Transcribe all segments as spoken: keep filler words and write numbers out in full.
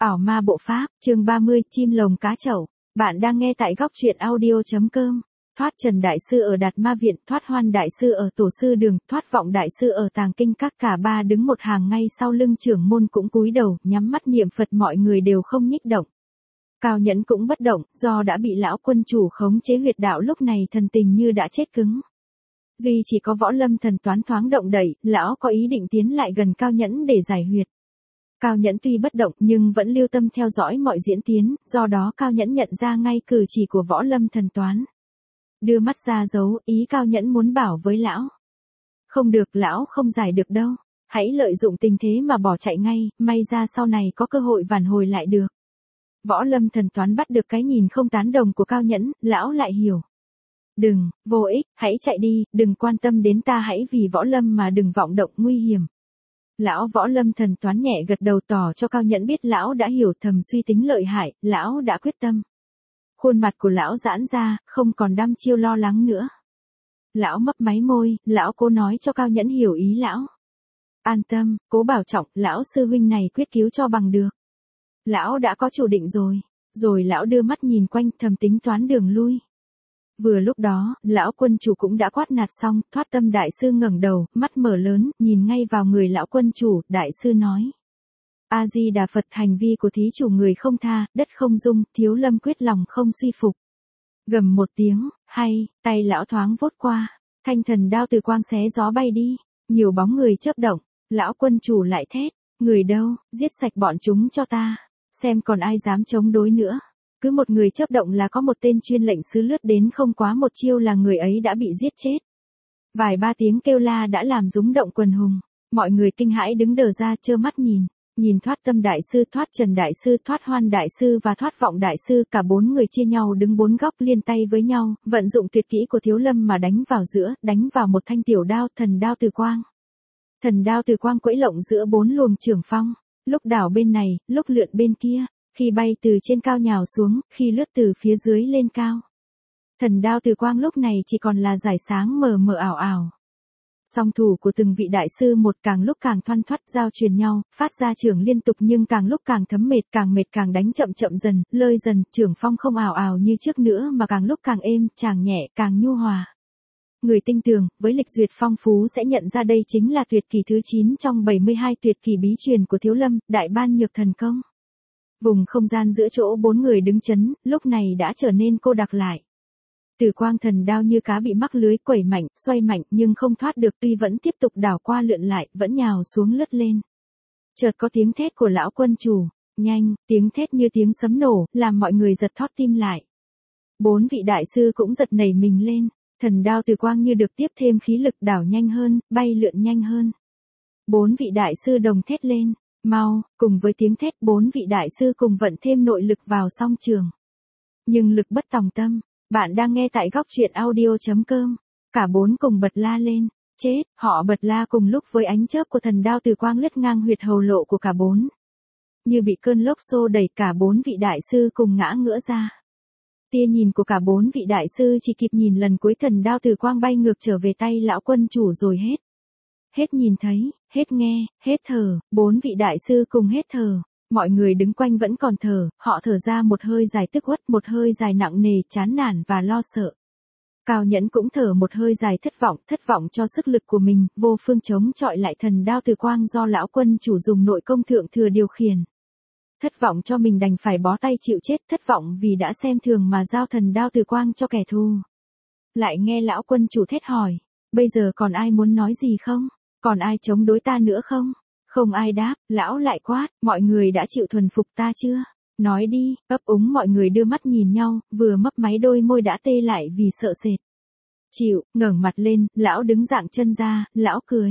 Ảo ma bộ pháp, chương ba mươi, chim lồng cá chậu. Bạn đang nghe tại góc truyện audio.com. Thoát Trần Đại Sư ở Đạt Ma Viện, thoát Hoan Đại Sư ở Tổ Sư Đường, thoát Vọng Đại Sư ở Tàng Kinh Các, cả ba đứng một hàng ngay sau lưng trưởng môn cũng cúi đầu, nhắm mắt niệm Phật, mọi người đều không nhích động. Cao Nhẫn cũng bất động, do đã bị lão quân chủ khống chế huyệt đạo, lúc này thần tình như đã chết cứng. Duy chỉ có Võ Lâm Thần Toán thoáng động đậy, lão có ý định tiến lại gần Cao Nhẫn để giải huyệt. Cao Nhẫn tuy bất động nhưng vẫn lưu tâm theo dõi mọi diễn tiến, do đó Cao Nhẫn nhận ra ngay cử chỉ của Võ Lâm Thần Toán. Đưa mắt ra dấu, ý Cao Nhẫn muốn bảo với lão. Không được, lão không giải được đâu. Hãy lợi dụng tình thế mà bỏ chạy ngay, may ra sau này có cơ hội vãn hồi lại được. Võ Lâm Thần Toán bắt được cái nhìn không tán đồng của Cao Nhẫn, lão lại hiểu. Đừng, vô ích, hãy chạy đi, đừng quan tâm đến ta, hãy vì Võ Lâm mà đừng vọng động nguy hiểm. Lão Võ Lâm Thần Toán nhẹ gật đầu tỏ cho Cao Nhẫn biết lão đã hiểu, thầm suy tính lợi hại, lão đã quyết tâm. Khuôn mặt của lão giãn ra, không còn đăm chiêu lo lắng nữa. Lão mấp máy môi, lão cố nói cho Cao Nhẫn hiểu ý lão. An tâm, cố bảo trọng, lão sư huynh này quyết cứu cho bằng được. Lão đã có chủ định rồi. Rồi lão đưa mắt nhìn quanh, thầm tính toán đường lui. Vừa lúc đó, lão quân chủ cũng đã quát nạt xong, Thoát Tâm Đại Sư ngẩng đầu, mắt mở lớn, nhìn ngay vào người lão quân chủ, Đại Sư nói. A-di-đà Phật, hành vi của thí chủ người không tha, đất không dung, Thiếu Lâm quyết lòng không suy phục. Gầm một tiếng, hay, tay lão thoáng vốt qua, thanh thần đao từ quang xé gió bay đi, nhiều bóng người chớp động, lão quân chủ lại thét, người đâu, giết sạch bọn chúng cho ta, xem còn ai dám chống đối nữa. Cứ một người chớp động là có một tên chuyên lệnh sứ lướt đến, không quá một chiêu là người ấy đã bị giết chết. Vài ba tiếng kêu la đã làm rúng động quần hùng, mọi người kinh hãi đứng đờ ra trơ mắt nhìn, nhìn Thoát Tâm Đại Sư, Thoát Trần Đại Sư, Thoát Hoan Đại Sư và Thoát Vọng Đại Sư, cả bốn người chia nhau đứng bốn góc liên tay với nhau, vận dụng tuyệt kỹ của Thiếu Lâm mà đánh vào giữa, đánh vào một thanh tiểu đao, thần đao từ quang. Thần đao từ quang quẫy lộng giữa bốn luồng trưởng phong, lúc đảo bên này, lúc lượn bên kia. Khi bay từ trên cao nhào xuống, khi lướt từ phía dưới lên cao. Thần đao từ quang lúc này chỉ còn là dải sáng mờ mờ ảo ảo. Song thủ của từng vị đại sư một càng lúc càng thoăn thoắt giao truyền nhau, phát ra trưởng liên tục nhưng càng lúc càng thấm mệt, càng mệt càng đánh chậm chậm dần, lơi dần, trưởng phong không ảo ảo như trước nữa mà càng lúc càng êm, chàng nhẹ, càng nhu hòa. Người tinh tường, với lịch duyệt phong phú sẽ nhận ra đây chính là tuyệt kỳ thứ chín trong bảy mươi hai tuyệt kỳ bí truyền của Thiếu Lâm, Đại Ban Nhược Thần Công. Vùng không gian giữa chỗ bốn người đứng chấn, lúc này đã trở nên cô đặc lại. Từ quang thần đao như cá bị mắc lưới, quẩy mạnh, xoay mạnh nhưng không thoát được, tuy vẫn tiếp tục đảo qua lượn lại, vẫn nhào xuống lướt lên. Chợt có tiếng thét của lão quân chủ, nhanh, tiếng thét như tiếng sấm nổ, làm mọi người giật thót tim lại. Bốn vị đại sư cũng giật nảy mình lên, thần đao từ quang như được tiếp thêm khí lực, đảo nhanh hơn, bay lượn nhanh hơn. Bốn vị đại sư đồng thét lên. Mau, cùng với tiếng thét, bốn vị đại sư cùng vận thêm nội lực vào song trường. Nhưng lực bất tòng tâm, bạn đang nghe tại góc truyện audio.com. Cả bốn cùng bật la lên, chết, họ bật la cùng lúc với ánh chớp của thần đao từ quang lướt ngang huyệt hầu lộ của cả bốn. Như bị cơn lốc xô đẩy, cả bốn vị đại sư cùng ngã ngửa ra. Tia nhìn của cả bốn vị đại sư chỉ kịp nhìn lần cuối thần đao từ quang bay ngược trở về tay lão quân chủ rồi hết. Hết nhìn thấy, hết nghe, hết thở, bốn vị đại sư cùng hết thở, mọi người đứng quanh vẫn còn thở, họ thở ra một hơi dài tức uất, một hơi dài nặng nề, chán nản và lo sợ. Cao Nhẫn cũng thở một hơi dài thất vọng, thất vọng cho sức lực của mình, vô phương chống chọi lại thần đao từ quang do lão quân chủ dùng nội công thượng thừa điều khiển. Thất vọng cho mình đành phải bó tay chịu chết, thất vọng vì đã xem thường mà giao thần đao từ quang cho kẻ thù. Lại nghe lão quân chủ thét hỏi, bây giờ còn ai muốn nói gì không? Còn ai chống đối ta nữa không? Không ai đáp, lão lại quát, mọi người đã chịu thuần phục ta chưa? Nói đi, ấp úng mọi người đưa mắt nhìn nhau, vừa mấp máy đôi môi đã tê lại vì sợ sệt. Chịu, ngẩng mặt lên, lão đứng dạng chân ra, lão cười.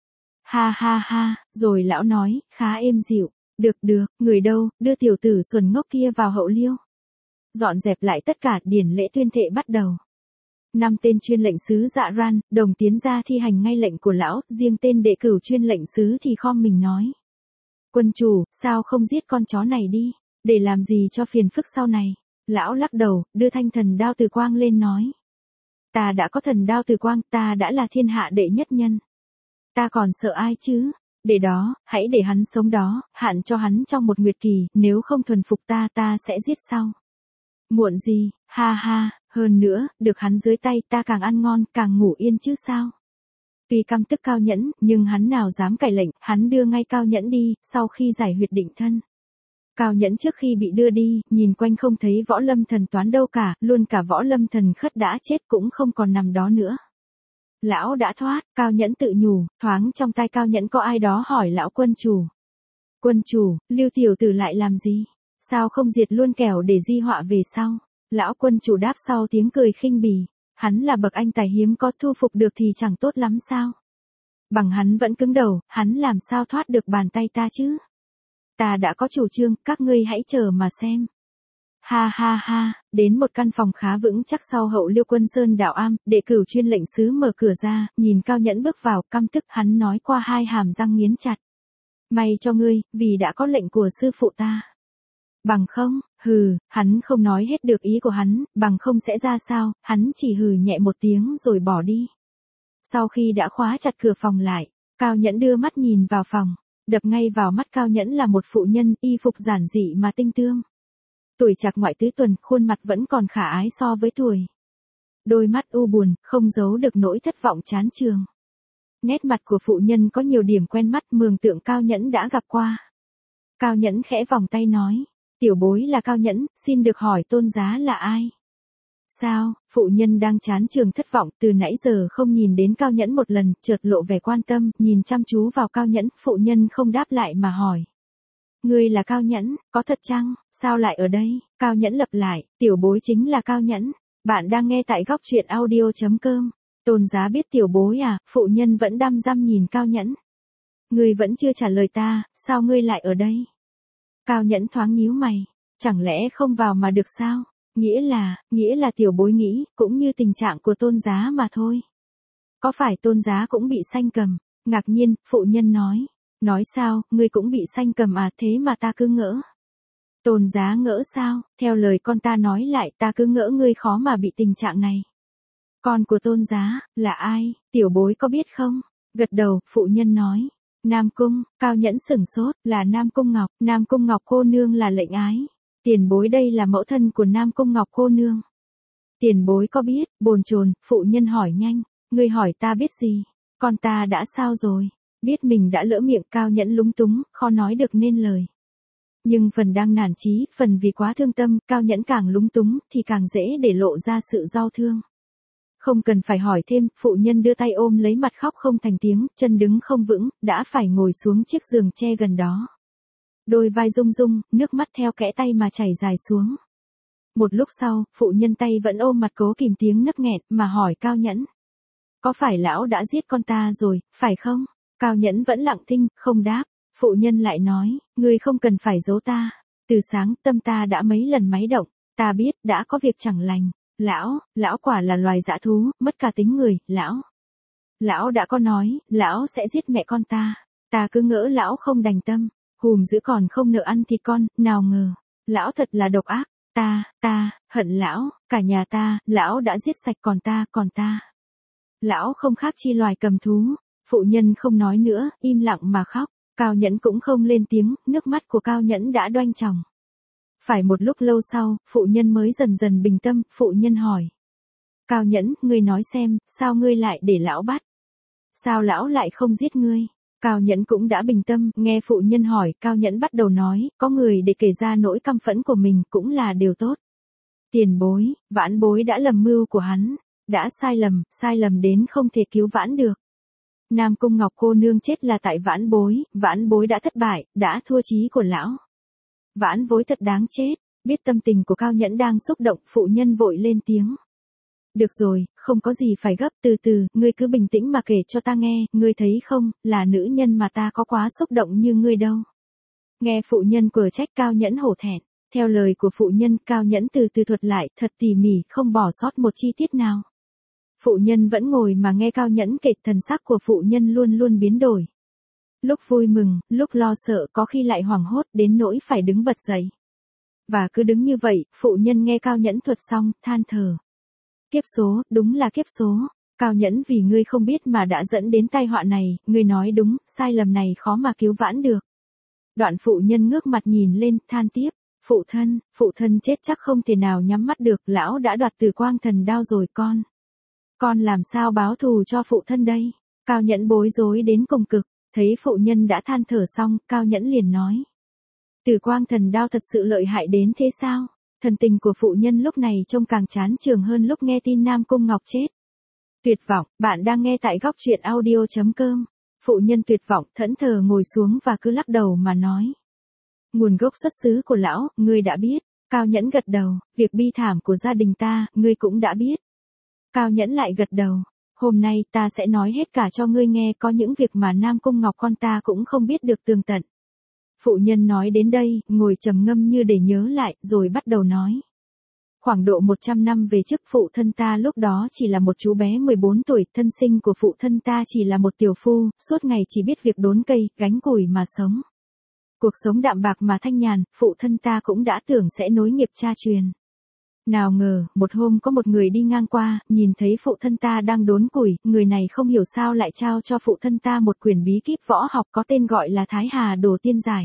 Ha ha ha, rồi lão nói, khá êm dịu, được được, người đâu, đưa tiểu tử xuẩn ngốc kia vào hậu liêu. Dọn dẹp lại tất cả, điển lễ tuyên thệ bắt đầu. Năm tên chuyên lệnh sứ Dạ Ran, đồng tiến ra thi hành ngay lệnh của lão, riêng tên đệ cửu chuyên lệnh sứ thì khom mình nói. Quân chủ, sao không giết con chó này đi, để làm gì cho phiền phức sau này. Lão lắc đầu, đưa thanh thần đao từ quang lên nói. Ta đã có thần đao từ quang, ta đã là thiên hạ đệ nhất nhân. Ta còn sợ ai chứ, Để đó, hãy để hắn sống đó, hạn cho hắn trong một nguyệt kỳ, nếu không thuần phục ta ta sẽ giết sau. Muộn gì, ha ha, hơn nữa, được hắn dưới tay ta càng ăn ngon, càng ngủ yên chứ sao. Tuy căm tức Cao Nhẫn, nhưng hắn nào dám cãi lệnh, hắn đưa ngay Cao Nhẫn đi, sau khi giải huyệt định thân. Cao Nhẫn trước khi bị đưa đi, nhìn quanh không thấy Võ Lâm Thần Toán đâu cả, luôn cả Võ Lâm Thần Khất đã chết cũng không còn nằm đó nữa. Lão đã thoát, Cao Nhẫn tự nhủ, thoáng trong tai Cao Nhẫn có ai đó hỏi lão quân chủ. Quân chủ, Lưu tiểu tử lại làm gì? Sao không diệt luôn kẻo để di họa về sau? Lão quân chủ đáp sau tiếng cười khinh bỉ, hắn là bậc anh tài hiếm có, thu phục được thì chẳng tốt lắm sao? Bằng hắn vẫn cứng đầu, hắn làm sao thoát được bàn tay ta chứ? Ta đã có chủ trương, các ngươi hãy chờ mà xem. Ha ha ha, đến một căn phòng khá vững chắc sau hậu Liêu Quân Sơn đạo am, đệ cửu chuyên lệnh sứ mở cửa ra, nhìn Cao Nhẫn bước vào, căm tức hắn nói qua hai hàm răng nghiến chặt. May cho ngươi, vì đã có lệnh của sư phụ ta. Bằng không, hừ, hắn không nói hết được ý của hắn, bằng không sẽ ra sao, hắn chỉ hừ nhẹ một tiếng rồi bỏ đi. Sau khi đã khóa chặt cửa phòng lại, Cao Nhẫn đưa mắt nhìn vào phòng, đập ngay vào mắt Cao Nhẫn là một phụ nhân, y phục giản dị mà tinh tươm. Tuổi trạc ngoại tứ tuần, khuôn mặt vẫn còn khả ái so với tuổi. Đôi mắt u buồn, không giấu được nỗi thất vọng chán chường. Nét mặt của phụ nhân có nhiều điểm quen mắt, mường tượng Cao Nhẫn đã gặp qua. Cao Nhẫn khẽ vòng tay nói, tiểu bối là Cao Nhẫn, xin được hỏi tôn giá là ai? Sao, phụ nhân đang chán chường thất vọng, từ nãy giờ không nhìn đến Cao Nhẫn một lần, chợt lộ vẻ quan tâm, nhìn chăm chú vào Cao Nhẫn, phụ nhân không đáp lại mà hỏi. Ngươi là Cao Nhẫn, có thật chăng, sao lại ở đây? Cao Nhẫn lặp lại, tiểu bối chính là Cao Nhẫn, bạn đang nghe tại góc truyện audio chấm com. Tôn giá biết tiểu bối à, phụ nhân vẫn đăm đăm nhìn Cao Nhẫn. Ngươi vẫn chưa trả lời ta, sao ngươi lại ở đây? Cao Nhẫn thoáng nhíu mày, chẳng lẽ không vào mà được sao? Nghĩa là, nghĩa là tiểu bối nghĩ, cũng như tình trạng của tôn giá mà thôi. Có phải tôn giá cũng bị sanh cầm? Ngạc nhiên, phụ nhân nói. Nói sao, ngươi cũng bị sanh cầm à, thế mà ta cứ ngỡ. Tôn giá ngỡ sao, theo lời con ta nói lại, ta cứ ngỡ ngươi khó mà bị tình trạng này. Con của tôn giá, là ai, tiểu bối có biết không? Gật đầu, phụ nhân nói. Nam Cung, Cao Nhẫn sửng sốt, là Nam Cung Ngọc, Nam Cung Ngọc cô nương là lệnh ái. Tiền bối đây là mẫu thân của Nam Cung Ngọc cô nương. Tiền bối có biết, bồn chồn, phụ nhân hỏi nhanh, ngươi hỏi ta biết gì, con ta đã sao rồi? Biết mình đã lỡ miệng, Cao Nhẫn lúng túng, khó nói được nên lời. Nhưng phần đang nản chí, phần vì quá thương tâm, Cao Nhẫn càng lúng túng, thì càng dễ để lộ ra sự đau thương. Không cần phải hỏi thêm, phụ nhân đưa tay ôm lấy mặt khóc không thành tiếng, chân đứng không vững, đã phải ngồi xuống chiếc giường tre gần đó. Đôi vai rung rung, nước mắt theo kẽ tay mà chảy dài xuống. Một lúc sau, phụ nhân tay vẫn ôm mặt cố kìm tiếng nấc nghẹn, mà hỏi Cao Nhẫn. Có phải lão đã giết con ta rồi, phải không? Cao Nhẫn vẫn lặng thinh, không đáp. Phụ nhân lại nói, ngươi không cần phải giấu ta. Từ sáng, tâm ta đã mấy lần máy động, ta biết, đã có việc chẳng lành. Lão, lão quả là loài dã thú, mất cả tính người, lão. Lão đã có nói, lão sẽ giết mẹ con ta. Ta cứ ngỡ lão không đành tâm, hùm giữ còn không nợ ăn thịt con, nào ngờ. Lão thật là độc ác, ta, ta, hận lão, cả nhà ta, lão đã giết sạch còn ta, còn ta. Lão không khác chi loài cầm thú. Phụ nhân không nói nữa, im lặng mà khóc. Cao Nhẫn cũng không lên tiếng, nước mắt của Cao Nhẫn đã đoanh tròng. Phải một lúc lâu sau, phụ nhân mới dần dần bình tâm, phụ nhân hỏi. Cao Nhẫn, ngươi nói xem, sao ngươi lại để lão bắt? Sao lão lại không giết ngươi? Cao Nhẫn cũng đã bình tâm, nghe phụ nhân hỏi, Cao Nhẫn bắt đầu nói, có người để kể ra nỗi căm phẫn của mình cũng là điều tốt. Tiền bối, vãn bối đã lầm mưu của hắn, đã sai lầm, sai lầm đến không thể cứu vãn được. Nam Cung Ngọc cô nương chết là tại vãn bối, vãn bối đã thất bại, đã thua chí của lão. Vãn bối thật đáng chết, biết tâm tình của Cao Nhẫn đang xúc động, phụ nhân vội lên tiếng. Được rồi, không có gì phải gấp, từ từ, ngươi cứ bình tĩnh mà kể cho ta nghe, ngươi thấy không, là nữ nhân mà ta có quá xúc động như ngươi đâu. Nghe phụ nhân quở trách, Cao Nhẫn hổ thẹn, theo lời của phụ nhân, Cao Nhẫn từ từ thuật lại, thật tỉ mỉ, không bỏ sót một chi tiết nào. Phụ nhân vẫn ngồi mà nghe Cao Nhẫn kể, thần sắc của phụ nhân luôn luôn biến đổi. Lúc vui mừng, lúc lo sợ, có khi lại hoảng hốt đến nỗi phải đứng bật dậy. Và cứ đứng như vậy, phụ nhân nghe Cao Nhẫn thuật xong, than thở. Kiếp số, đúng là kiếp số. Cao Nhẫn vì ngươi không biết mà đã dẫn đến tai họa này, ngươi nói đúng, sai lầm này khó mà cứu vãn được. Đoạn phụ nhân ngước mặt nhìn lên, than tiếp, phụ thân, phụ thân chết chắc không thể nào nhắm mắt được, lão đã đoạt Từ Quang Thần Đao rồi con. Con làm sao báo thù cho phụ thân đây? Cao Nhẫn bối rối đến cùng cực, thấy phụ nhân đã than thở xong, Cao Nhẫn liền nói. Từ Quang Thần Đao thật sự lợi hại đến thế sao? Thần tình của phụ nhân lúc này trông càng chán chường hơn lúc nghe tin Nam Cung Ngọc chết. Tuyệt vọng, bạn đang nghe tại góc truyện audio chấm com. Phụ nhân tuyệt vọng, thẫn thờ ngồi xuống và cứ lắc đầu mà nói. Nguồn gốc xuất xứ của lão, ngươi đã biết. Cao Nhẫn gật đầu, việc bi thảm của gia đình ta, ngươi cũng đã biết. Cao Nhẫn lại gật đầu, hôm nay ta sẽ nói hết cả cho ngươi nghe, có những việc mà Nam Cung Ngọc con ta cũng không biết được tường tận. Phụ nhân nói đến đây, ngồi trầm ngâm như để nhớ lại, rồi bắt đầu nói. Khoảng độ một trăm năm về trước, phụ thân ta lúc đó chỉ là một chú bé mười bốn tuổi, thân sinh của phụ thân ta chỉ là một tiểu phu, suốt ngày chỉ biết việc đốn cây, gánh củi mà sống. Cuộc sống đạm bạc mà thanh nhàn, phụ thân ta cũng đã tưởng sẽ nối nghiệp cha truyền. Nào ngờ, một hôm có một người đi ngang qua, nhìn thấy phụ thân ta đang đốn củi, người này không hiểu sao lại trao cho phụ thân ta một quyển bí kíp võ học có tên gọi là Thái Hà Đồ Tiên Giải.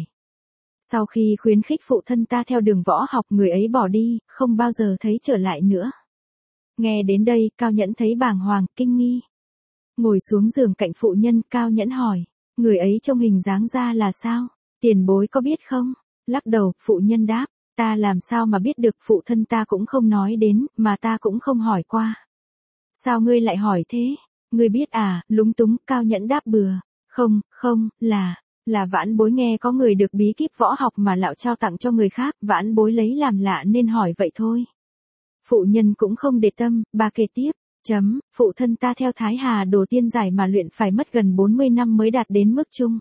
Sau khi khuyến khích phụ thân ta theo đường võ học, người ấy bỏ đi, không bao giờ thấy trở lại nữa. Nghe đến đây, Cao Nhẫn thấy bàng hoàng, kinh nghi. Ngồi xuống giường cạnh phụ nhân, Cao Nhẫn hỏi, người ấy trông hình dáng ra là sao? Tiền bối có biết không? Lắc đầu, phụ nhân đáp, ta làm sao mà biết được, phụ thân ta cũng không nói đến, mà ta cũng không hỏi qua. Sao ngươi lại hỏi thế? Ngươi biết à? Lúng túng, Cao Nhẫn đáp bừa, không, không, là... Là vãn bối nghe có người được bí kíp võ học mà lão trao tặng cho người khác, vãn bối lấy làm lạ nên hỏi vậy thôi. Phụ nhân cũng không để tâm, bà kể tiếp, chấm, phụ thân ta theo Thái Hà Đồ Tiên Giải mà luyện phải mất gần bốn mươi năm mới đạt đến mức chung.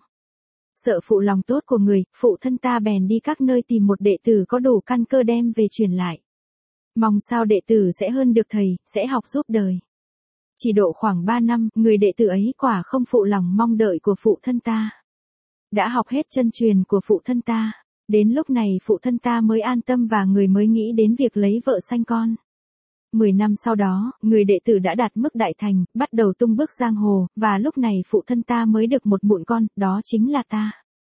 Sợ phụ lòng tốt của người, phụ thân ta bèn đi các nơi tìm một đệ tử có đủ căn cơ đem về truyền lại. Mong sao đệ tử sẽ hơn được thầy, sẽ học giúp đời. Chỉ độ khoảng ba năm, người đệ tử ấy quả không phụ lòng mong đợi của phụ thân ta. Đã học hết chân truyền của phụ thân ta. Đến lúc này phụ thân ta mới an tâm và người mới nghĩ đến việc lấy vợ sanh con. Mười năm sau đó, người đệ tử đã đạt mức đại thành, bắt đầu tung bước giang hồ, và lúc này phụ thân ta mới được một mụn con, đó chính là ta.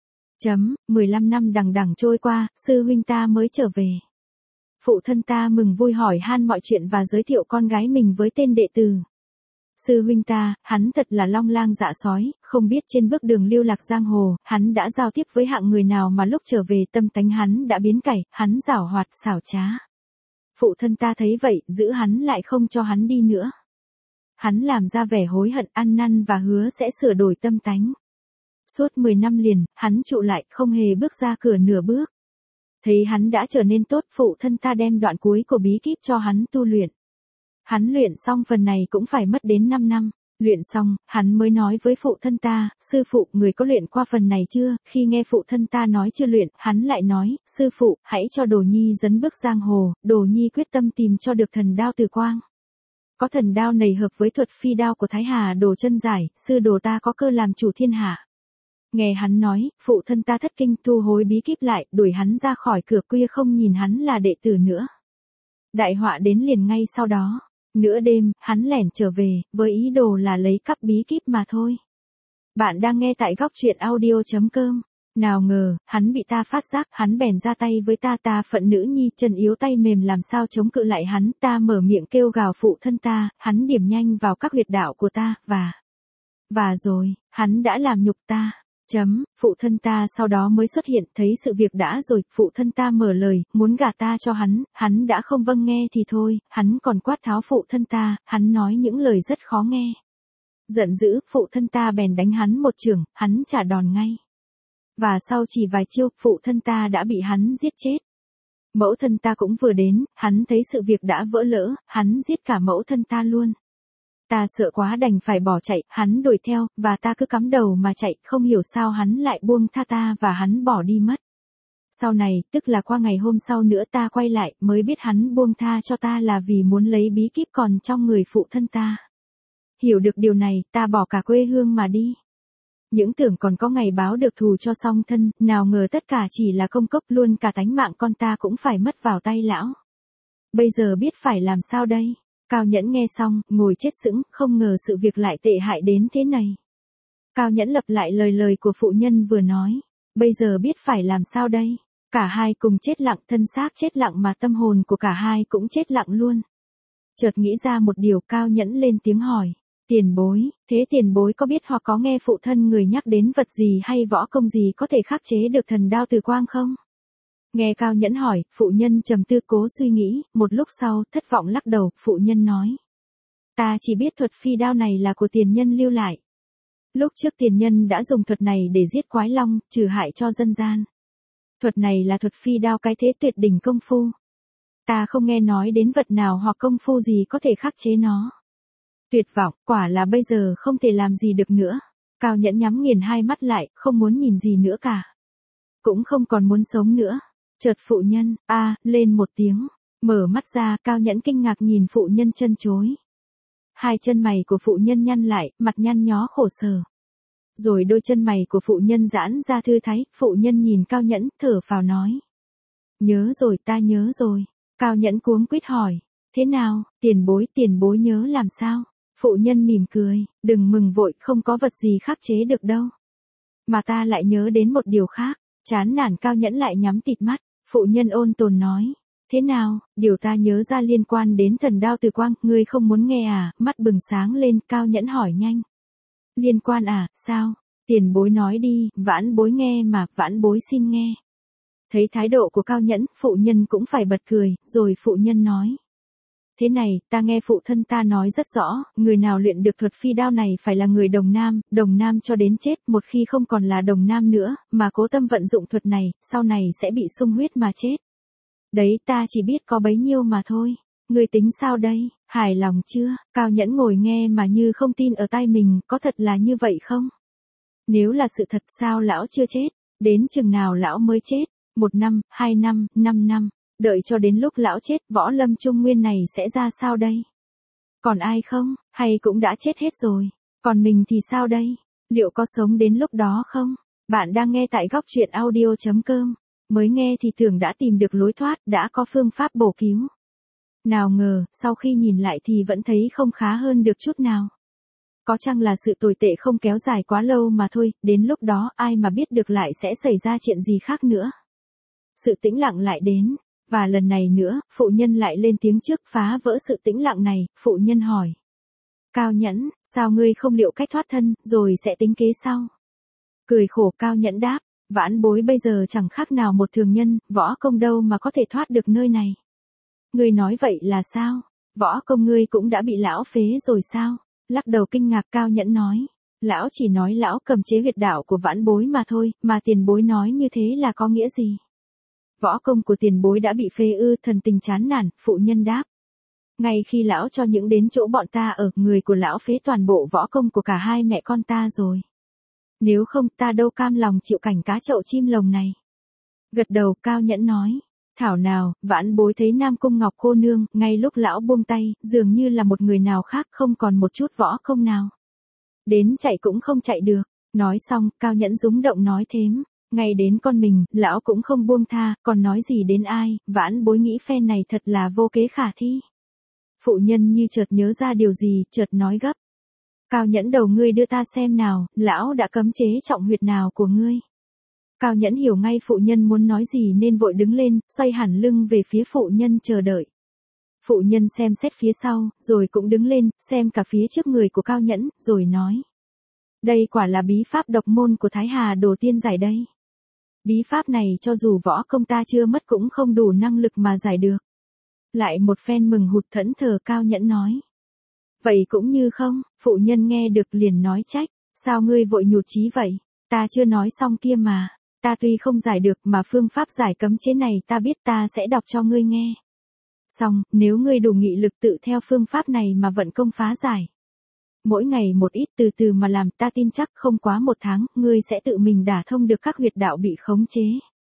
Chấm, mười lăm năm đằng đằng trôi qua, sư huynh ta mới trở về. Phụ thân ta mừng vui hỏi han mọi chuyện và giới thiệu con gái mình với tên đệ tử. Sư huynh ta, hắn thật là long lang dạ sói, không biết trên bước đường lưu lạc giang hồ, hắn đã giao tiếp với hạng người nào mà lúc trở về tâm tánh hắn đã biến cải, hắn giảo hoạt xảo trá. Phụ thân ta thấy vậy, giữ hắn lại không cho hắn đi nữa. Hắn làm ra vẻ hối hận ăn năn và hứa sẽ sửa đổi tâm tánh. Suốt mười năm liền, hắn trụ lại, không hề bước ra cửa nửa bước. Thấy hắn đã trở nên tốt, phụ thân ta đem đoạn cuối của bí kíp cho hắn tu luyện. Hắn luyện xong phần này cũng phải mất đến năm năm. Luyện xong, hắn mới nói với phụ thân ta, sư phụ, người có luyện qua phần này chưa? Khi nghe phụ thân ta nói chưa luyện, hắn lại nói, sư phụ, hãy cho Đồ Nhi dấn bước giang hồ, Đồ Nhi quyết tâm tìm cho được thần đao Từ Quang. Có thần đao này hợp với thuật phi đao của Thái Hà Đồ chân giải, sư đồ ta có cơ làm chủ thiên hạ. Nghe hắn nói, phụ thân ta thất kinh, thu hối bí kíp lại, đuổi hắn ra khỏi cửa khuya, không nhìn hắn là đệ tử nữa. Đại họa đến liền ngay sau đó. Nửa đêm, hắn lẻn trở về, với ý đồ là lấy cắp bí kíp mà thôi. Bạn đang nghe tại góc truyện audio chấm com. Nào ngờ, hắn bị ta phát giác, hắn bèn ra tay với ta, ta phận nữ nhi, chân yếu tay mềm làm sao chống cự lại hắn, ta mở miệng kêu gào phụ thân ta, hắn điểm nhanh vào các huyệt đạo của ta, và... Và rồi, hắn đã làm nhục ta. Chấm, phụ thân ta sau đó mới xuất hiện, thấy sự việc đã rồi, phụ thân ta mở lời, muốn gả ta cho hắn, hắn đã không vâng nghe thì thôi, hắn còn quát tháo phụ thân ta, hắn nói những lời rất khó nghe. Giận dữ, phụ thân ta bèn đánh hắn một chưởng, hắn trả đòn ngay. Và sau chỉ vài chiêu, phụ thân ta đã bị hắn giết chết. Mẫu thân ta cũng vừa đến, hắn thấy sự việc đã vỡ lỡ, hắn giết cả mẫu thân ta luôn. Ta sợ quá đành phải bỏ chạy, hắn đuổi theo, và ta cứ cắm đầu mà chạy, không hiểu sao hắn lại buông tha ta và hắn bỏ đi mất. Sau này, tức là qua ngày hôm sau nữa ta quay lại, mới biết hắn buông tha cho ta là vì muốn lấy bí kíp còn trong người phụ thân ta. Hiểu được điều này, ta bỏ cả quê hương mà đi. Những tưởng còn có ngày báo được thù cho song thân, nào ngờ tất cả chỉ là công cốc, luôn cả tánh mạng con ta cũng phải mất vào tay lão. Bây giờ biết phải làm sao đây? Cao Nhẫn nghe xong, ngồi chết sững, không ngờ sự việc lại tệ hại đến thế này. Cao Nhẫn lặp lại lời lời của phụ nhân vừa nói. Bây giờ biết phải làm sao đây? Cả hai cùng chết lặng, thân xác chết lặng mà tâm hồn của cả hai cũng chết lặng luôn. Chợt nghĩ ra một điều, Cao Nhẫn lên tiếng hỏi. Tiền bối, thế tiền bối có biết hoặc có nghe phụ thân người nhắc đến vật gì hay võ công gì có thể khắc chế được thần đao từ quang không? Nghe Cao Nhẫn hỏi, phụ nhân trầm tư cố suy nghĩ, một lúc sau, thất vọng lắc đầu, phụ nhân nói. Ta chỉ biết thuật phi đao này là của tiền nhân lưu lại. Lúc trước tiền nhân đã dùng thuật này để giết quái long, trừ hại cho dân gian. Thuật này là thuật phi đao cái thế tuyệt đỉnh công phu. Ta không nghe nói đến vật nào hoặc công phu gì có thể khắc chế nó. Tuyệt vọng, quả là bây giờ không thể làm gì được nữa. Cao Nhẫn nhắm nghiền hai mắt lại, không muốn nhìn gì nữa cả. Cũng không còn muốn sống nữa. Chợt phụ nhân, a à, lên một tiếng. Mở mắt ra, Cao Nhẫn kinh ngạc nhìn phụ nhân chân chối. Hai chân mày của phụ nhân nhăn lại, mặt nhăn nhó khổ sở. Rồi đôi chân mày của phụ nhân giãn ra thư thái, phụ nhân nhìn Cao Nhẫn, thở phào nói. Nhớ rồi, ta nhớ rồi. Cao Nhẫn cuống quýt hỏi. Thế nào, tiền bối, tiền bối nhớ làm sao? Phụ nhân mỉm cười, đừng mừng vội, không có vật gì khắc chế được đâu. Mà ta lại nhớ đến một điều khác. Chán nản Cao Nhẫn lại nhắm tịt mắt. Phụ nhân ôn tồn nói. Thế nào, điều ta nhớ ra liên quan đến thần đao từ quang, ngươi không muốn nghe à? Mắt bừng sáng lên, Cao Nhẫn hỏi nhanh. Liên quan à, sao? Tiền bối nói đi, vãn bối nghe mà, vãn bối xin nghe. Thấy thái độ của Cao Nhẫn, phụ nhân cũng phải bật cười, rồi phụ nhân nói. Thế này, ta nghe phụ thân ta nói rất rõ, người nào luyện được thuật phi đao này phải là người đồng nam, đồng nam cho đến chết, một khi không còn là đồng nam nữa, mà cố tâm vận dụng thuật này, sau này sẽ bị sung huyết mà chết. Đấy, ta chỉ biết có bấy nhiêu mà thôi. Ngươi tính sao đây, hài lòng chưa? Cao Nhẫn ngồi nghe mà như không tin ở tai mình, có thật là như vậy không? Nếu là sự thật sao lão chưa chết? Đến chừng nào lão mới chết? Một năm, hai năm, năm năm. Đợi cho đến lúc lão chết, võ lâm trung nguyên này sẽ ra sao đây? Còn ai không? Hay cũng đã chết hết rồi? Còn mình thì sao đây? Liệu có sống đến lúc đó không? Bạn đang nghe tại góc truyện audio chấm com. Mới nghe thì tưởng đã tìm được lối thoát, đã có phương pháp bổ cứu. Nào ngờ, sau khi nhìn lại thì vẫn thấy không khá hơn được chút nào. Có chăng là sự tồi tệ không kéo dài quá lâu mà thôi, đến lúc đó ai mà biết được lại sẽ xảy ra chuyện gì khác nữa. Sự tĩnh lặng lại đến, và lần này nữa, phụ nhân lại lên tiếng trước phá vỡ sự tĩnh lặng này, phụ nhân hỏi. Cao Nhẫn, sao ngươi không liệu cách thoát thân, rồi sẽ tính kế sau? Cười khổ Cao Nhẫn đáp, vãn bối bây giờ chẳng khác nào một thường nhân, võ công đâu mà có thể thoát được nơi này. Ngươi nói vậy là sao? Võ công ngươi cũng đã bị lão phế rồi sao? Lắc đầu kinh ngạc Cao Nhẫn nói. Lão chỉ nói lão cầm chế huyệt đạo của vãn bối mà thôi, mà tiền bối nói như thế là có nghĩa gì? Võ công của tiền bối đã bị phế ư, thần tình chán nản, phụ nhân đáp. Ngay khi lão cho những đến chỗ bọn ta ở, người của lão phế toàn bộ võ công của cả hai mẹ con ta rồi. Nếu không ta đâu cam lòng chịu cảnh cá chậu chim lồng này. Gật đầu Cao Nhẫn nói. Thảo nào, vãn bối thấy Nam Cung Ngọc cô nương, ngay lúc lão buông tay, dường như là một người nào khác không còn một chút võ công nào. Đến chạy cũng không chạy được. Nói xong, Cao Nhẫn rúng động nói thêm. Ngay đến con mình, lão cũng không buông tha, còn nói gì đến ai, vãn bối nghĩ phen này thật là vô kế khả thi. Phụ nhân như chợt nhớ ra điều gì, chợt nói gấp. Cao Nhẫn đầu ngươi đưa ta xem nào, lão đã cấm chế trọng huyệt nào của ngươi. Cao Nhẫn hiểu ngay phụ nhân muốn nói gì nên vội đứng lên, xoay hẳn lưng về phía phụ nhân chờ đợi. Phụ nhân xem xét phía sau, rồi cũng đứng lên, xem cả phía trước người của Cao Nhẫn, rồi nói. Đây quả là bí pháp độc môn của Thái Hà Đồ Tiên giải đây. Bí pháp này cho dù võ công ta chưa mất cũng không đủ năng lực mà giải được. Lại một phen mừng hụt thẫn thờ Cao Nhẫn nói. Vậy cũng như không, phụ nhân nghe được liền nói trách, sao ngươi vội nhụt chí vậy, ta chưa nói xong kia mà, ta tuy không giải được mà phương pháp giải cấm chế này ta biết ta sẽ đọc cho ngươi nghe. Xong, nếu ngươi đủ nghị lực tự theo phương pháp này mà vận công phá giải. Mỗi ngày một ít từ từ mà làm ta tin chắc không quá một tháng, ngươi sẽ tự mình đả thông được các huyệt đạo bị khống chế.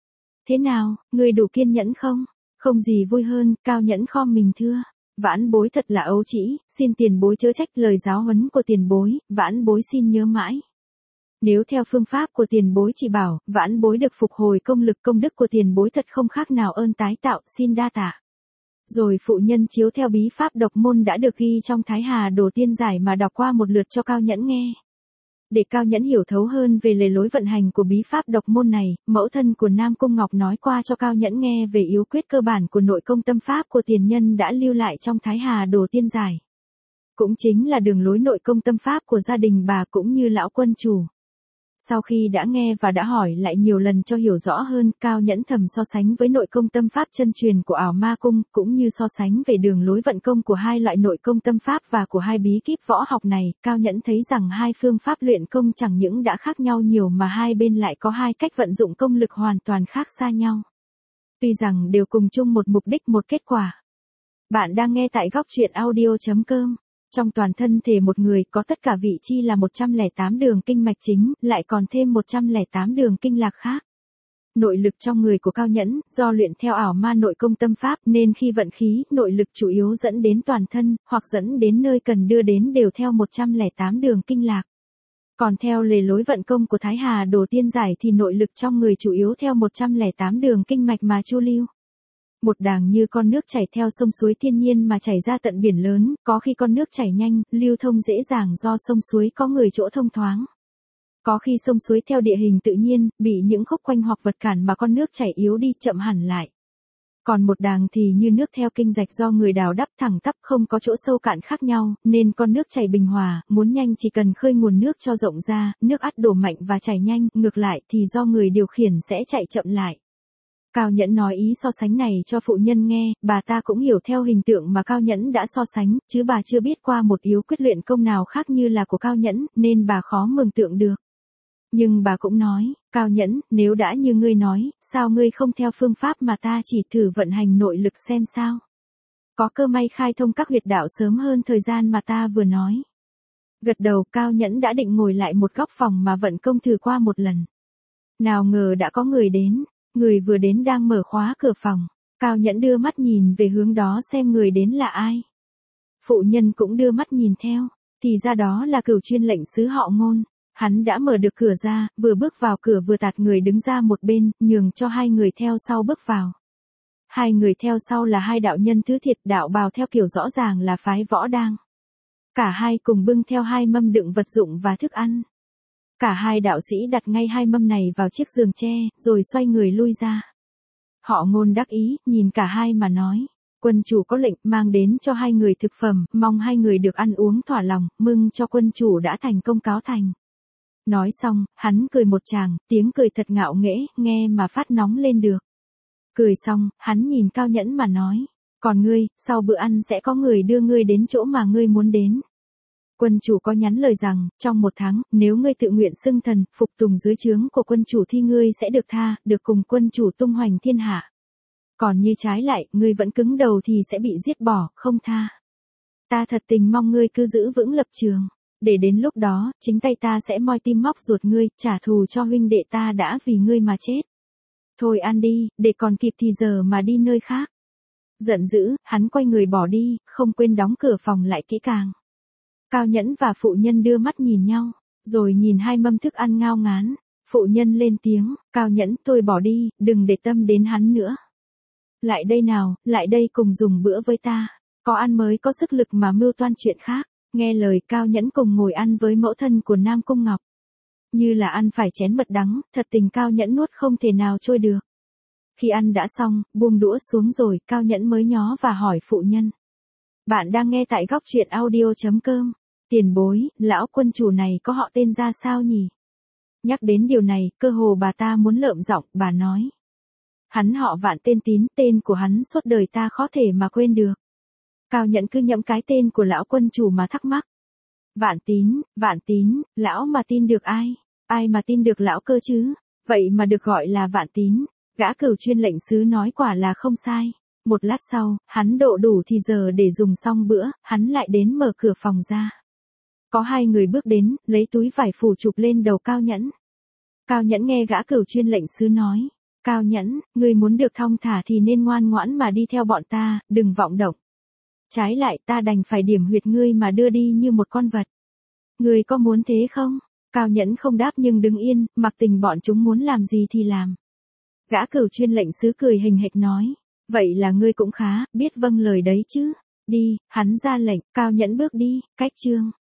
Thế nào, ngươi đủ kiên nhẫn không? Không gì vui hơn, Cao Nhẫn khom mình thưa. Vãn bối thật là ấu trĩ, xin tiền bối chớ trách lời giáo huấn của tiền bối, vãn bối xin nhớ mãi. Nếu theo phương pháp của tiền bối chỉ bảo, vãn bối được phục hồi công lực công đức của tiền bối thật không khác nào ơn tái tạo, xin đa tạ. Rồi phụ nhân chiếu theo bí pháp độc môn đã được ghi trong Thái Hà Đồ Tiên Giải mà đọc qua một lượt cho Cao Nhẫn nghe. Để Cao Nhẫn hiểu thấu hơn về lề lối vận hành của bí pháp độc môn này, mẫu thân của Nam Cung Ngọc nói qua cho Cao Nhẫn nghe về yếu quyết cơ bản của nội công tâm pháp của tiền nhân đã lưu lại trong Thái Hà Đồ Tiên Giải. Cũng chính là đường lối nội công tâm pháp của gia đình bà cũng như lão quân chủ. Sau khi đã nghe và đã hỏi lại nhiều lần cho hiểu rõ hơn, Cao Nhẫn thầm so sánh với nội công tâm pháp chân truyền của Ảo Ma Cung, cũng như so sánh về đường lối vận công của hai loại nội công tâm pháp và của hai bí kíp võ học này, Cao Nhẫn thấy rằng hai phương pháp luyện công chẳng những đã khác nhau nhiều mà hai bên lại có hai cách vận dụng công lực hoàn toàn khác xa nhau. Tuy rằng đều cùng chung một mục đích một kết quả. Bạn đang nghe tại góc truyện audio chấm com. Trong toàn thân thể một người có tất cả vị chi là một trăm lẻ tám đường kinh mạch chính, lại còn thêm một trăm lẻ tám đường kinh lạc khác. Nội lực trong người của Cao Nhẫn, do luyện theo ảo ma nội công tâm pháp nên khi vận khí, nội lực chủ yếu dẫn đến toàn thân, hoặc dẫn đến nơi cần đưa đến đều theo một trăm lẻ tám đường kinh lạc. Còn theo lề lối vận công của Thái Hà Đồ Tiên Giải thì nội lực trong người chủ yếu theo một trăm lẻ tám đường kinh mạch mà chu lưu. Một đàng như con nước chảy theo sông suối thiên nhiên mà chảy ra tận biển lớn, có khi con nước chảy nhanh, lưu thông dễ dàng do sông suối có người chỗ thông thoáng. Có khi sông suối theo địa hình tự nhiên, bị những khúc quanh hoặc vật cản mà con nước chảy yếu đi chậm hẳn lại. Còn một đàng thì như nước theo kinh rạch do người đào đắp thẳng tắp không có chỗ sâu cạn khác nhau, nên con nước chảy bình hòa, muốn nhanh chỉ cần khơi nguồn nước cho rộng ra, nước ắt đổ mạnh và chảy nhanh, ngược lại thì do người điều khiển sẽ chạy chậm lại. Cao Nhẫn nói ý so sánh này cho phụ nhân nghe, bà ta cũng hiểu theo hình tượng mà Cao Nhẫn đã so sánh, chứ bà chưa biết qua một yếu quyết luyện công nào khác như là của Cao Nhẫn, nên bà khó mường tượng được. Nhưng bà cũng nói, Cao Nhẫn, nếu đã như ngươi nói, sao ngươi không theo phương pháp mà ta chỉ thử vận hành nội lực xem sao? Có cơ may khai thông các huyệt đạo sớm hơn thời gian mà ta vừa nói. Gật đầu, Cao Nhẫn đã định ngồi lại một góc phòng mà vận công thử qua một lần. Nào ngờ đã có người đến. Người vừa đến đang mở khóa cửa phòng. Cao Nhẫn đưa mắt nhìn về hướng đó xem người đến là ai. Phụ nhân cũng đưa mắt nhìn theo. Thì ra đó là Cửu Chuyên lệnh sứ họ Ngôn. Hắn đã mở được cửa ra, vừa bước vào cửa vừa tạt người đứng ra một bên, nhường cho hai người theo sau bước vào. Hai người theo sau là hai đạo nhân thứ thiệt, đạo bào theo kiểu rõ ràng là phái Võ Đang. Cả hai cùng bưng theo hai mâm đựng vật dụng và thức ăn. Cả hai đạo sĩ đặt ngay hai mâm này vào chiếc giường tre, rồi xoay người lui ra. Họ Ngôn đắc ý, nhìn cả hai mà nói, quân chủ có lệnh mang đến cho hai người thực phẩm, mong hai người được ăn uống thỏa lòng, mừng cho quân chủ đã thành công cáo thành. Nói xong, hắn cười một tràng, tiếng cười thật ngạo nghễ, nghe mà phát nóng lên được. Cười xong, hắn nhìn Cao Nhẫn mà nói, còn ngươi, sau bữa ăn sẽ có người đưa ngươi đến chỗ mà ngươi muốn đến. Quân chủ có nhắn lời rằng, trong một tháng, nếu ngươi tự nguyện xưng thần, phục tùng dưới trướng của quân chủ thì ngươi sẽ được tha, được cùng quân chủ tung hoành thiên hạ. Còn như trái lại, ngươi vẫn cứng đầu thì sẽ bị giết bỏ, không tha. Ta thật tình mong ngươi cứ giữ vững lập trường, để đến lúc đó, chính tay ta sẽ moi tim móc ruột ngươi, trả thù cho huynh đệ ta đã vì ngươi mà chết. Thôi ăn đi, để còn kịp thì giờ mà đi nơi khác. Giận dữ, hắn quay người bỏ đi, không quên đóng cửa phòng lại kỹ càng. Cao Nhẫn và phụ nhân đưa mắt nhìn nhau, rồi nhìn hai mâm thức ăn ngao ngán. Phụ nhân lên tiếng, Cao Nhẫn, tôi bỏ đi, đừng để tâm đến hắn nữa. Lại đây nào, lại đây cùng dùng bữa với ta. Có ăn mới có sức lực mà mưu toan chuyện khác. Nghe lời, Cao Nhẫn cùng ngồi ăn với mẫu thân của Nam Cung Ngọc. Như là ăn phải chén mật đắng, thật tình Cao Nhẫn nuốt không thể nào trôi được. Khi ăn đã xong, buông đũa xuống rồi, Cao Nhẫn mới nhó và hỏi phụ nhân. Bạn đang nghe tại góc truyện audio chấm com. Tiền bối, lão quân chủ này có họ tên ra sao nhỉ? Nhắc đến điều này, cơ hồ bà ta muốn lợm giọng, bà nói. Hắn họ Vạn, tên Tín, tên của hắn suốt đời ta khó thể mà quên được. Cao Nhẫn cứ nhẫm cái tên của lão quân chủ mà thắc mắc. Vạn Tín, Vạn Tín, lão mà tin được ai? Ai mà tin được lão cơ chứ? Vậy mà được gọi là Vạn Tín. Gã Cửu Chuyên lệnh sứ nói quả là không sai. Một lát sau, hắn độ đủ thì giờ để dùng xong bữa, hắn lại đến mở cửa phòng ra. Có hai người bước đến, lấy túi vải phủ chụp lên đầu Cao Nhẫn. Cao Nhẫn nghe gã Cửu Chuyên lệnh sứ nói. Cao Nhẫn, ngươi muốn được thong thả thì nên ngoan ngoãn mà đi theo bọn ta, đừng vọng động. Trái lại ta đành phải điểm huyệt ngươi mà đưa đi như một con vật. Ngươi có muốn thế không? Cao Nhẫn không đáp nhưng đứng yên, mặc tình bọn chúng muốn làm gì thì làm. Gã Cửu Chuyên lệnh sứ cười hình hệt nói. Vậy là ngươi cũng khá, biết vâng lời đấy chứ. Đi, hắn ra lệnh, Cao Nhẫn bước đi, cách Trương